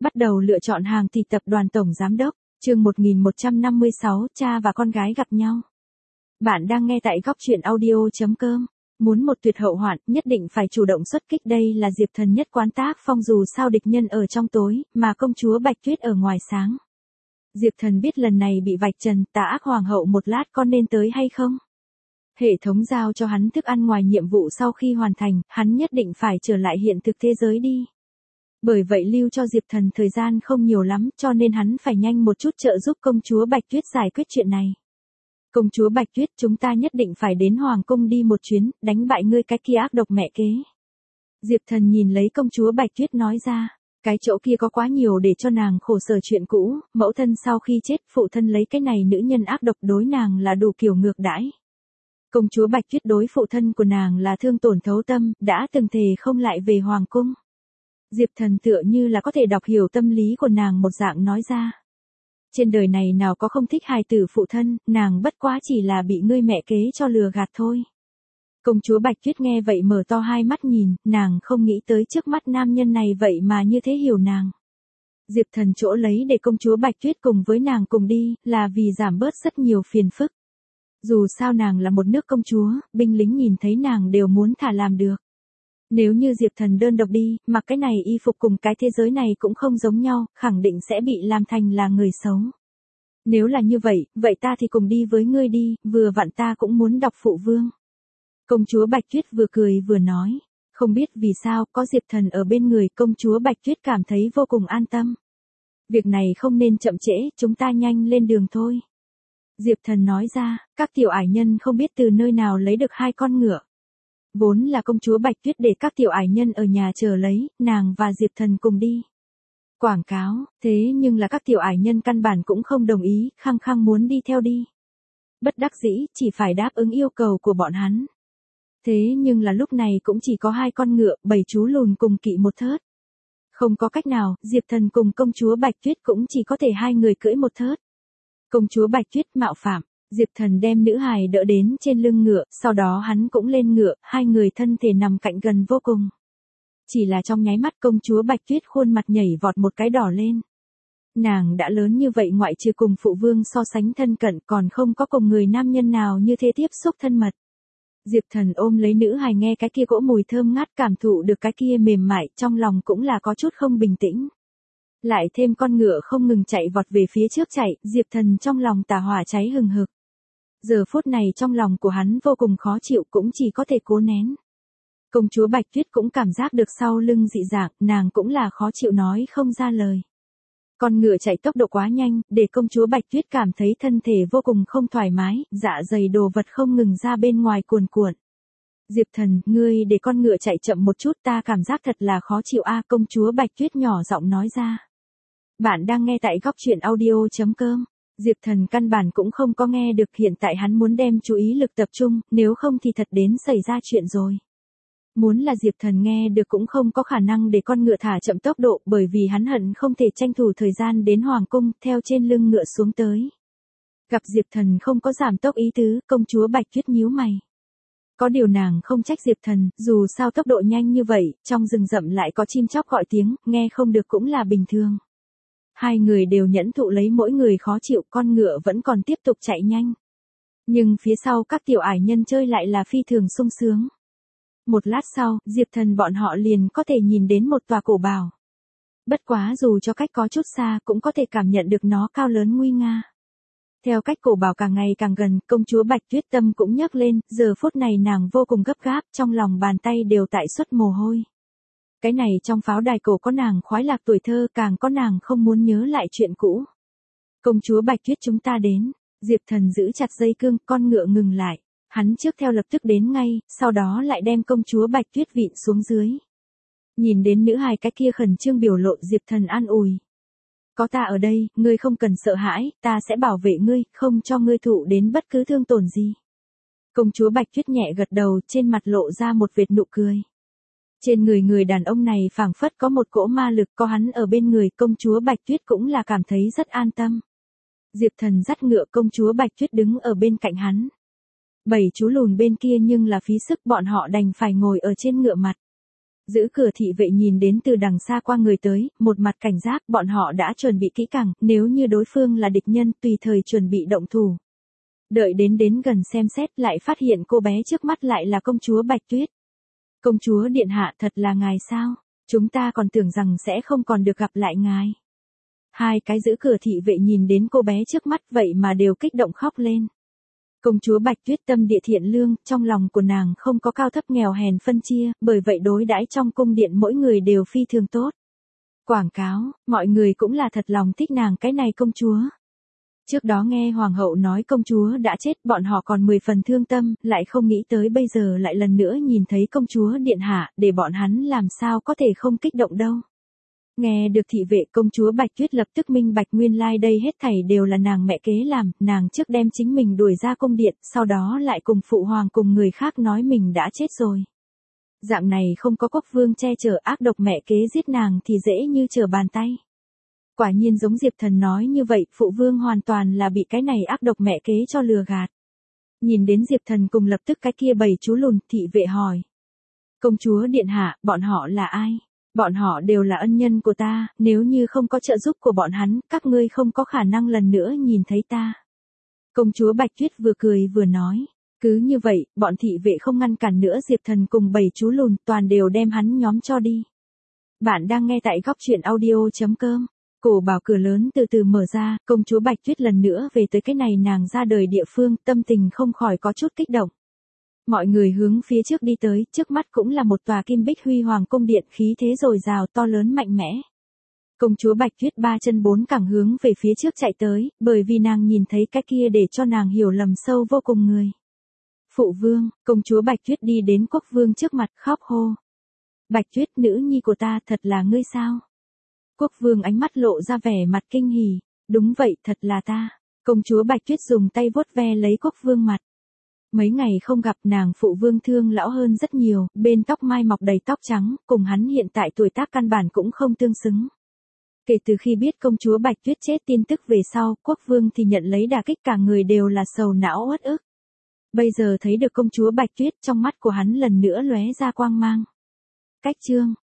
Bắt đầu lựa chọn hàng thì tập đoàn tổng giám đốc, chương 1156, cha và con gái gặp nhau. Bạn đang nghe tại góc truyện audio.com. Muốn một tuyệt hậu hoạn, nhất định phải chủ động xuất kích, đây là Diệp Thần nhất quán tác phong, dù sao địch nhân ở trong tối, mà công chúa Bạch Tuyết ở ngoài sáng. Diệp Thần biết lần này bị vạch trần, tà ác hoàng hậu một lát có nên tới hay không? Hệ thống giao cho hắn thức ăn ngoài nhiệm vụ sau khi hoàn thành, hắn nhất định phải trở lại hiện thực thế giới đi. Bởi vậy lưu cho Diệp Thần thời gian không nhiều lắm, cho nên hắn phải nhanh một chút trợ giúp công chúa Bạch Tuyết giải quyết chuyện này. Công chúa Bạch Tuyết, chúng ta nhất định phải đến Hoàng cung đi một chuyến, đánh bại ngươi cái kia ác độc mẹ kế. Diệp Thần nhìn lấy công chúa Bạch Tuyết nói ra, cái chỗ kia có quá nhiều để cho nàng khổ sở chuyện cũ, mẫu thân sau khi chết, phụ thân lấy cái này nữ nhân ác độc đối nàng là đủ kiểu ngược đãi. Công chúa Bạch Tuyết đối phụ thân của nàng là thương tổn thấu tâm, đã từng thề không lại về Hoàng cung. Diệp Thần tựa như là có thể đọc hiểu tâm lý của nàng một dạng nói ra. Trên đời này nào có không thích hài tử phụ thân, nàng bất quá chỉ là bị ngươi mẹ kế cho lừa gạt thôi. Công chúa Bạch Tuyết nghe vậy mở to hai mắt nhìn, nàng không nghĩ tới trước mắt nam nhân này vậy mà như thế hiểu nàng. Diệp Thần chỗ lấy để công chúa Bạch Tuyết cùng với nàng cùng đi, là vì giảm bớt rất nhiều phiền phức. Dù sao nàng là một nước công chúa, binh lính nhìn thấy nàng đều muốn thả làm được. Nếu như Diệp Thần đơn độc đi, mặc cái này y phục cùng cái thế giới này cũng không giống nhau, khẳng định sẽ bị làm thành là người xấu. Nếu là như vậy, vậy ta thì cùng đi với ngươi đi, vừa vặn ta cũng muốn đọc phụ vương. Công chúa Bạch Tuyết vừa cười vừa nói, không biết vì sao, có Diệp Thần ở bên người, công chúa Bạch Tuyết cảm thấy vô cùng an tâm. Việc này không nên chậm trễ, chúng ta nhanh lên đường thôi. Diệp Thần nói ra, các tiểu ải nhân không biết từ nơi nào lấy được 2 con ngựa. Vốn là công chúa Bạch Tuyết để các tiểu ải nhân ở nhà chờ lấy, nàng và Diệp Thần cùng đi. Quảng cáo, thế nhưng là các tiểu ải nhân căn bản cũng không đồng ý, khăng khăng muốn đi theo đi. Bất đắc dĩ, chỉ phải đáp ứng yêu cầu của bọn hắn. Thế nhưng là lúc này cũng chỉ có 2 con ngựa, 7 chú lùn cùng kỵ một thớt. Không có cách nào, Diệp Thần cùng công chúa Bạch Tuyết cũng chỉ có thể 2 người cưỡi một thớt. Công chúa Bạch Tuyết mạo phạm. Diệp Thần đem nữ hài đỡ đến trên lưng ngựa, sau đó hắn cũng lên ngựa, 2 người thân thể nằm cạnh gần vô cùng. Chỉ là trong nháy mắt công chúa Bạch Tuyết khuôn mặt nhảy vọt một cái đỏ lên. Nàng đã lớn như vậy ngoại trừ cùng phụ vương so sánh thân cận còn không có cùng người nam nhân nào như thế tiếp xúc thân mật. Diệp Thần ôm lấy nữ hài nghe cái kia cỗ mùi thơm ngát, cảm thụ được cái kia mềm mại, trong lòng cũng là có chút không bình tĩnh. Lại thêm con ngựa không ngừng chạy vọt về phía trước chạy, Diệp Thần trong lòng tà hỏa cháy hừng hực. Giờ phút này trong lòng của hắn vô cùng khó chịu, cũng chỉ có thể cố nén. Công chúa Bạch Tuyết cũng cảm giác được sau lưng dị dạng, nàng cũng là khó chịu nói không ra lời. Con ngựa chạy tốc độ quá nhanh, để công chúa Bạch Tuyết cảm thấy thân thể vô cùng không thoải mái, dạ dày đồ vật không ngừng ra bên ngoài cuồn cuộn. Diệp Thần, ngươi để con ngựa chạy chậm một chút, ta cảm giác thật là khó chịu a, công chúa Bạch Tuyết nhỏ giọng nói ra. Bạn đang nghe tại góc truyện audio.com. Diệp Thần căn bản cũng không có nghe được, hiện tại hắn muốn đem chú ý lực tập trung, nếu không thì thật đến xảy ra chuyện rồi. Muốn là Diệp Thần nghe được cũng không có khả năng để con ngựa thả chậm tốc độ, bởi vì hắn hận không thể tranh thủ thời gian đến Hoàng cung, theo trên lưng ngựa xuống tới. Gặp Diệp Thần không có giảm tốc ý tứ, công chúa Bạch Tuyết nhíu mày. Có điều nàng không trách Diệp Thần, dù sao tốc độ nhanh như vậy, trong rừng rậm lại có chim chóc gọi tiếng, nghe không được cũng là bình thường. 2 người đều nhẫn thụ lấy mỗi người khó chịu, con ngựa vẫn còn tiếp tục chạy nhanh. Nhưng phía sau các tiểu ải nhân chơi lại là phi thường sung sướng. Một lát sau, Diệp Thần bọn họ liền có thể nhìn đến một tòa cổ bảo. Bất quá dù cho cách có chút xa cũng có thể cảm nhận được nó cao lớn nguy nga. Theo cách cổ bảo càng ngày càng gần, công chúa Bạch Tuyết tâm cũng nhấc lên, giờ phút này nàng vô cùng gấp gáp, trong lòng bàn tay đều tại xuất mồ hôi. Cái này trong pháo đài cổ có nàng khoái lạc tuổi thơ, càng có nàng không muốn nhớ lại chuyện cũ. Công chúa Bạch Tuyết, chúng ta đến. Diệp Thần giữ chặt dây cương, con ngựa ngừng lại. Hắn trước theo lập tức đến ngay, sau đó lại đem công chúa Bạch Tuyết vịn xuống dưới. Nhìn đến nữ hài cái kia khẩn trương biểu lộ, Diệp Thần an ủi. Có ta ở đây, ngươi không cần sợ hãi, ta sẽ bảo vệ ngươi, không cho ngươi thụ đến bất cứ thương tổn gì. Công chúa Bạch Tuyết nhẹ gật đầu, trên mặt lộ ra một vệt nụ cười. Trên người người đàn ông này phảng phất có một cỗ ma lực, có hắn ở bên người, công chúa Bạch Tuyết cũng là cảm thấy rất an tâm. Diệp Thần dắt ngựa, công chúa Bạch Tuyết đứng ở bên cạnh hắn. 7 chú lùn bên kia nhưng là phí sức, bọn họ đành phải ngồi ở trên ngựa mặt. Giữ cửa thị vệ nhìn đến từ đằng xa qua người tới, một mặt cảnh giác, bọn họ đã chuẩn bị kỹ càng, nếu như đối phương là địch nhân, tùy thời chuẩn bị động thủ. Đợi đến gần xem xét lại phát hiện cô bé trước mắt lại là công chúa Bạch Tuyết. Công chúa điện hạ, thật là ngài sao? Chúng ta còn tưởng rằng sẽ không còn được gặp lại ngài. Hai cái giữ cửa thị vệ nhìn đến cô bé trước mắt vậy mà đều kích động khóc lên. Công chúa Bạch Tuyết tâm địa thiện lương, trong lòng của nàng không có cao thấp nghèo hèn phân chia, bởi vậy đối đãi trong cung điện mỗi người đều phi thường tốt. Quảng cáo, mọi người cũng là thật lòng thích nàng cái này công chúa. Trước đó nghe hoàng hậu nói công chúa đã chết, bọn họ còn 10 phần thương tâm, lại không nghĩ tới bây giờ lại lần nữa nhìn thấy công chúa điện hạ, để bọn hắn làm sao có thể không kích động đâu. Nghe được thị vệ, công chúa Bạch Tuyết lập tức minh bạch nguyên lai đây hết thảy đều là nàng mẹ kế làm, nàng trước đem chính mình đuổi ra cung điện, sau đó lại cùng phụ hoàng cùng người khác nói mình đã chết rồi. Dạng này không có quốc vương che chở, ác độc mẹ kế giết nàng thì dễ như trở bàn tay. Quả nhiên giống Diệp Thần nói như vậy, phụ vương hoàn toàn là bị cái này ác độc mẹ kế cho lừa gạt. Nhìn đến Diệp Thần cùng lập tức cái kia bầy chú lùn, thị vệ hỏi. Công chúa điện hạ, bọn họ là ai? Bọn họ đều là ân nhân của ta, nếu như không có trợ giúp của bọn hắn, các ngươi không có khả năng lần nữa nhìn thấy ta. Công chúa Bạch Tuyết vừa cười vừa nói. Cứ như vậy, bọn thị vệ không ngăn cản nữa Diệp Thần cùng bầy chú lùn, toàn đều đem hắn nhóm cho đi. Bạn đang nghe tại góc truyện audio.com. Cổ bảo cửa lớn từ từ mở ra, công chúa Bạch Tuyết lần nữa về tới cái này nàng ra đời địa phương, tâm tình không khỏi có chút kích động. Mọi người hướng phía trước đi tới, trước mắt cũng là một tòa kim bích huy hoàng cung điện, khí thế dồi dào to lớn mạnh mẽ. Công chúa Bạch Tuyết ba chân bốn cẳng hướng về phía trước chạy tới, bởi vì nàng nhìn thấy cái kia để cho nàng hiểu lầm sâu vô cùng người. Phụ vương, công chúa Bạch Tuyết đi đến quốc vương trước mặt khóc hô. Bạch Tuyết, nữ nhi của ta, thật là ngươi sao? Quốc vương ánh mắt lộ ra vẻ mặt kinh hỉ. Đúng vậy, thật là ta. Công chúa Bạch Tuyết dùng tay vuốt ve lấy quốc vương mặt. Mấy ngày không gặp, nàng phụ vương thương lão hơn rất nhiều, bên tóc mai mọc đầy tóc trắng, cùng hắn hiện tại tuổi tác căn bản cũng không tương xứng. Kể từ khi biết công chúa Bạch Tuyết chết tin tức về sau, quốc vương thì nhận lấy đả kích, cả người đều là sầu não uất ức. Bây giờ thấy được công chúa Bạch Tuyết, trong mắt của hắn lần nữa lóe ra quang mang. Cách chương